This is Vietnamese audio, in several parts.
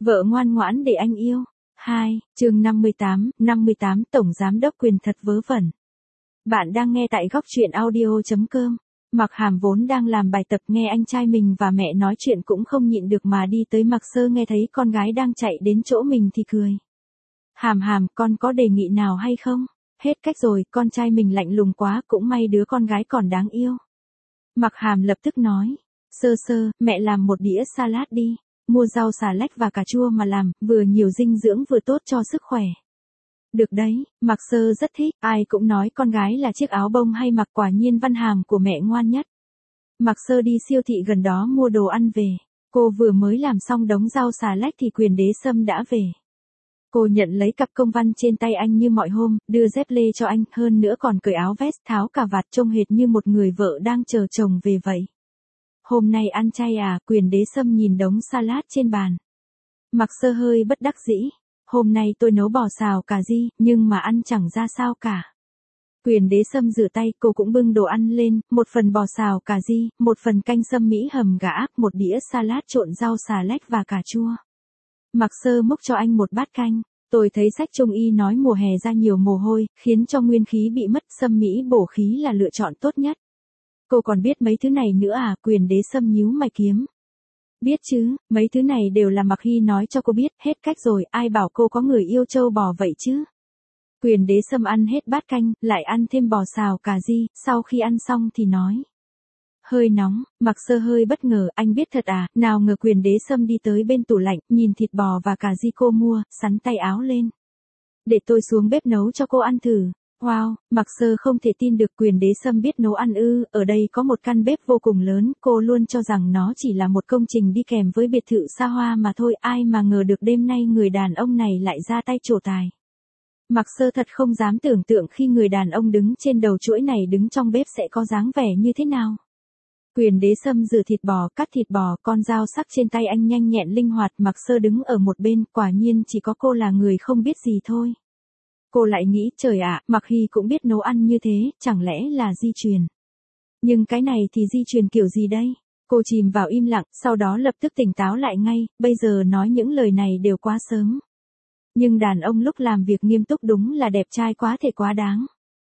Vợ ngoan ngoãn để anh yêu. 2, chương 58, Tổng Giám đốc Quyền thật vớ vẩn. Bạn đang nghe tại góc truyện audio.com. Mặc Hàm vốn đang làm bài tập nghe anh trai mình và mẹ nói chuyện cũng không nhịn được mà đi tới Mặc Sơ nghe thấy con gái đang chạy đến chỗ mình thì cười. Hàm, con có đề nghị nào hay không? Hết cách rồi, con trai mình lạnh lùng quá, cũng may đứa con gái còn đáng yêu. Mặc Hàm lập tức nói, Sơ, mẹ làm một đĩa salad đi. Mua rau xà lách và cà chua mà làm, vừa nhiều dinh dưỡng vừa tốt cho sức khỏe. Được đấy, Mặc Sơ rất thích, ai cũng nói con gái là chiếc áo bông hay mặc, quả nhiên Văn Hàm của mẹ ngoan nhất. Mặc Sơ đi siêu thị gần đó mua đồ ăn về, cô vừa mới làm xong đống rau xà lách thì Quyền Đế Sâm đã về. Cô nhận lấy cặp công văn trên tay anh như mọi hôm, đưa dép lê cho anh, hơn nữa còn cởi áo vest, tháo cà vạt, trông hệt như một người vợ đang chờ chồng về vậy. Hôm nay ăn chay à? Quyền Đế Sâm nhìn đống salad trên bàn. Mặc Sơ hơi bất đắc dĩ. Hôm nay tôi nấu bò xào cà ri, nhưng mà ăn chẳng ra sao cả. Quyền Đế Sâm rửa tay, cô cũng bưng đồ ăn lên, một phần bò xào cà ri, một phần canh sâm Mỹ hầm gà ác, một đĩa salad trộn rau xà lách và cà chua. Mặc Sơ múc cho anh một bát canh. Tôi thấy sách trung y nói mùa hè ra nhiều mồ hôi, khiến cho nguyên khí bị mất, sâm Mỹ bổ khí là lựa chọn tốt nhất. Cô còn biết mấy thứ này nữa à? Quyền Đế Sâm nhíu mày kiếm. Biết chứ, mấy thứ này đều là Mặc Hy nói cho cô biết, hết cách rồi, ai bảo cô có người yêu trâu bò vậy chứ. Quyền Đế Sâm ăn hết bát canh, lại ăn thêm bò xào cà ri, sau khi ăn xong thì nói. Hơi nóng, Mặc Sơ hơi bất ngờ, anh biết thật à? Nào ngờ Quyền Đế Sâm đi tới bên tủ lạnh, nhìn thịt bò và cà ri cô mua, sắn tay áo lên. Để tôi xuống bếp nấu cho cô ăn thử. Wow, Mặc Sơ không thể tin được Quyền Đế Sâm biết nấu ăn ư, ở đây có một căn bếp vô cùng lớn, cô luôn cho rằng nó chỉ là một công trình đi kèm với biệt thự xa hoa mà thôi, ai mà ngờ được đêm nay người đàn ông này lại ra tay trổ tài. Mặc Sơ thật không dám tưởng tượng khi người đàn ông đứng trên đầu chuỗi này đứng trong bếp sẽ có dáng vẻ như thế nào. Quyền Đế Sâm rửa thịt bò, cắt thịt bò, con dao sắc trên tay anh nhanh nhẹn linh hoạt, Mặc Sơ đứng ở một bên, quả nhiên chỉ có cô là người không biết gì thôi. Cô lại nghĩ, trời ạ, Mặc Hy cũng biết nấu ăn như thế, chẳng lẽ là di truyền. Nhưng cái này thì di truyền kiểu gì đây? Cô chìm vào im lặng, sau đó lập tức tỉnh táo lại ngay, bây giờ nói những lời này đều quá sớm. Nhưng đàn ông lúc làm việc nghiêm túc đúng là đẹp trai quá thể quá đáng.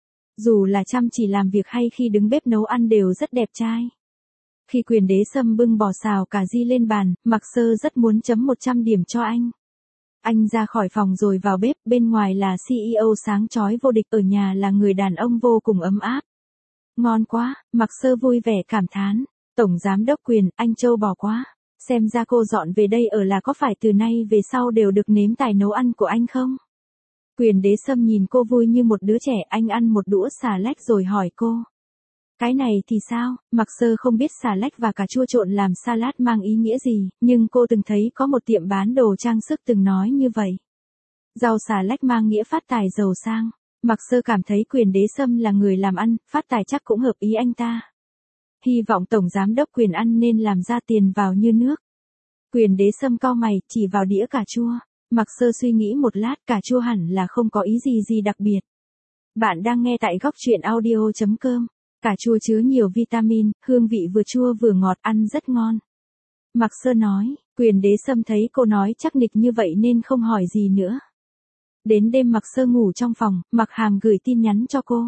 Dù là chăm chỉ làm việc hay khi đứng bếp nấu ăn đều rất đẹp trai. Khi Quyền Đế Sâm bưng bò xào cà ri lên bàn, Mặc Sơ rất muốn chấm 100 điểm cho anh. Anh ra khỏi phòng rồi vào bếp, bên ngoài là CEO sáng chói vô địch, ở nhà là người đàn ông vô cùng ấm áp. Ngon quá, Mặc Sơ vui vẻ cảm thán. Tổng Giám đốc Quyền, anh trâu bò quá. Xem ra cô dọn về đây ở là có phải từ nay về sau đều được nếm tài nấu ăn của anh không? Quyền Đế Sâm nhìn cô vui như một đứa trẻ, anh ăn một đũa xà lách rồi hỏi cô. Cái này thì sao? Mặc Sơ không biết xà lách và cà chua trộn làm salad mang ý nghĩa gì, nhưng cô từng thấy có một tiệm bán đồ trang sức từng nói như vậy. Rau xà lách mang nghĩa phát tài giàu sang. Mặc Sơ cảm thấy Quyền Đế Sâm là người làm ăn, phát tài chắc cũng hợp ý anh ta. Hy vọng Tổng Giám đốc Quyền ăn nên làm ra tiền vào như nước. Quyền Đế Sâm cau mày, chỉ vào đĩa cà chua. Mặc Sơ suy nghĩ một lát, cà chua hẳn là không có ý gì đặc biệt. Bạn đang nghe tại góc truyện audio.com. Cà chua chứa nhiều vitamin, hương vị vừa chua vừa ngọt, ăn rất ngon. Mặc Sơ nói, Quyền Đế Sâm thấy cô nói chắc nịch như vậy nên không hỏi gì nữa. Đến đêm Mặc Sơ ngủ trong phòng, Mặc Hàm gửi tin nhắn cho cô.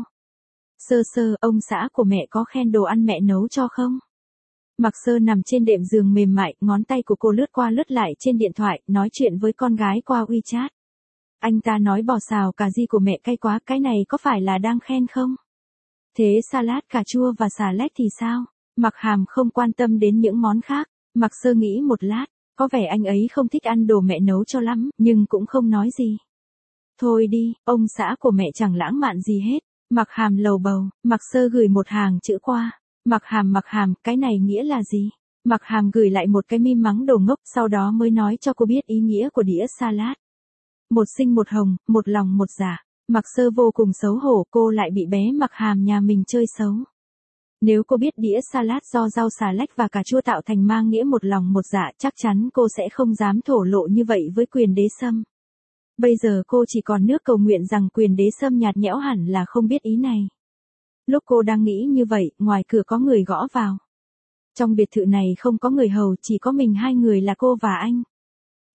Sơ, ông xã của mẹ có khen đồ ăn mẹ nấu cho không? Mặc Sơ nằm trên đệm giường mềm mại, ngón tay của cô lướt qua lướt lại trên điện thoại, nói chuyện với con gái qua WeChat. Anh ta nói bò xào cà ri của mẹ cay quá, cái này có phải là đang khen không? Thế salad cà chua và xà lách thì sao? Mặc Hàm không quan tâm đến những món khác. Mặc Sơ nghĩ một lát, có vẻ anh ấy không thích ăn đồ mẹ nấu cho lắm, nhưng cũng không nói gì. Thôi đi, ông xã của mẹ chẳng lãng mạn gì hết. Mặc Hàm lầu bầu, Mặc Sơ gửi một hàng chữ qua. Mặc Hàm, cái này nghĩa là gì? Mặc Hàm gửi lại một cái meme mắng đồ ngốc, sau đó mới nói cho cô biết ý nghĩa của đĩa salad. Một sinh một hồng, một lòng một dạ. Mặc Sơ vô cùng xấu hổ, cô lại bị bé Mặc Hàm nhà mình chơi xấu. Nếu cô biết đĩa salad do rau xà lách và cà chua tạo thành mang nghĩa một lòng một dạ, chắc chắn cô sẽ không dám thổ lộ như vậy với Quyền Đế Sâm. Bây giờ cô chỉ còn nước cầu nguyện rằng Quyền Đế Sâm nhạt nhẽo hẳn là không biết ý này. Lúc cô đang nghĩ như vậy, ngoài cửa có người gõ vào. Trong biệt thự này không có người hầu, chỉ có mình hai người là cô và anh.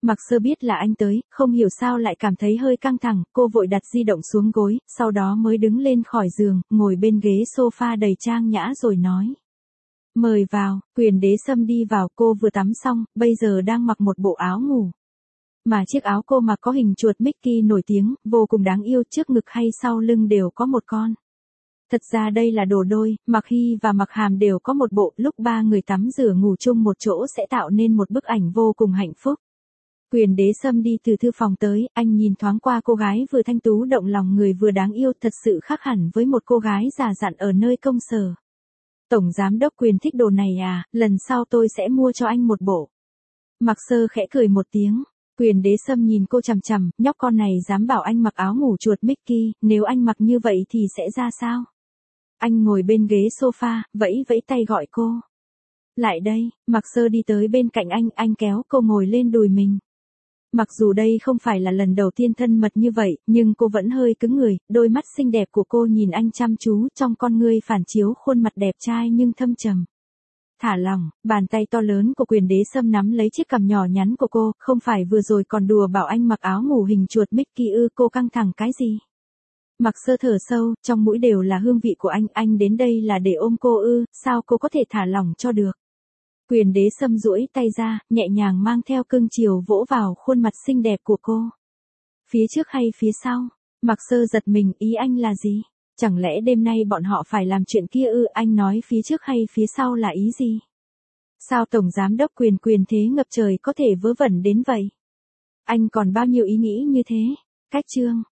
Mặc Sơ biết là anh tới, không hiểu sao lại cảm thấy hơi căng thẳng, cô vội đặt di động xuống gối, sau đó mới đứng lên khỏi giường, ngồi bên ghế sofa đầy trang nhã rồi nói. Mời vào, Quyền Đế Sâm đi vào, cô vừa tắm xong, bây giờ đang mặc một bộ áo ngủ. Mà chiếc áo cô mặc có hình chuột Mickey nổi tiếng, vô cùng đáng yêu, trước ngực hay sau lưng đều có một con. Thật ra đây là đồ đôi, Mạc Hy và Mạc Hàm đều có một bộ, lúc ba người tắm rửa ngủ chung một chỗ sẽ tạo nên một bức ảnh vô cùng hạnh phúc. Quyền Đế Sâm đi từ thư phòng tới, anh nhìn thoáng qua cô gái vừa thanh tú động lòng người vừa đáng yêu, thật sự khác hẳn với một cô gái già dặn ở nơi công sở. Tổng giám đốc Quyền thích đồ này à, lần sau tôi sẽ mua cho anh một bộ. Mạc Sơ khẽ cười một tiếng. Quyền Đế Sâm nhìn cô chằm chằm, nhóc con này dám bảo anh mặc áo ngủ chuột Mickey, nếu anh mặc như vậy thì sẽ ra sao? Anh ngồi bên ghế sofa, vẫy vẫy tay gọi cô. Lại đây, Mạc Sơ đi tới bên cạnh anh kéo cô ngồi lên đùi mình. Mặc dù đây không phải là lần đầu tiên thân mật như vậy, nhưng cô vẫn hơi cứng người, đôi mắt xinh đẹp của cô nhìn anh chăm chú, trong con ngươi phản chiếu khuôn mặt đẹp trai nhưng thâm trầm. Thả lỏng, bàn tay to lớn của Quyền Đế Sâm nắm lấy chiếc cằm nhỏ nhắn của cô, không phải vừa rồi còn đùa bảo anh mặc áo ngủ hình chuột Mickey ư, cô căng thẳng cái gì? Mạc Sơ thở sâu, trong mũi đều là hương vị của anh đến đây là để ôm cô ư, sao cô có thể thả lỏng cho được? Quyền Đế Sâm duỗi tay ra, nhẹ nhàng mang theo cương chiều vỗ vào khuôn mặt xinh đẹp của cô. Phía trước hay phía sau? Mạc Sơ giật mình, ý anh là gì? Chẳng lẽ đêm nay bọn họ phải làm chuyện kia ư, anh nói phía trước hay phía sau là ý gì? Sao Tổng Giám đốc Quyền thế ngập trời có thể vớ vẩn đến vậy? Anh còn bao nhiêu ý nghĩ như thế? Cách chương.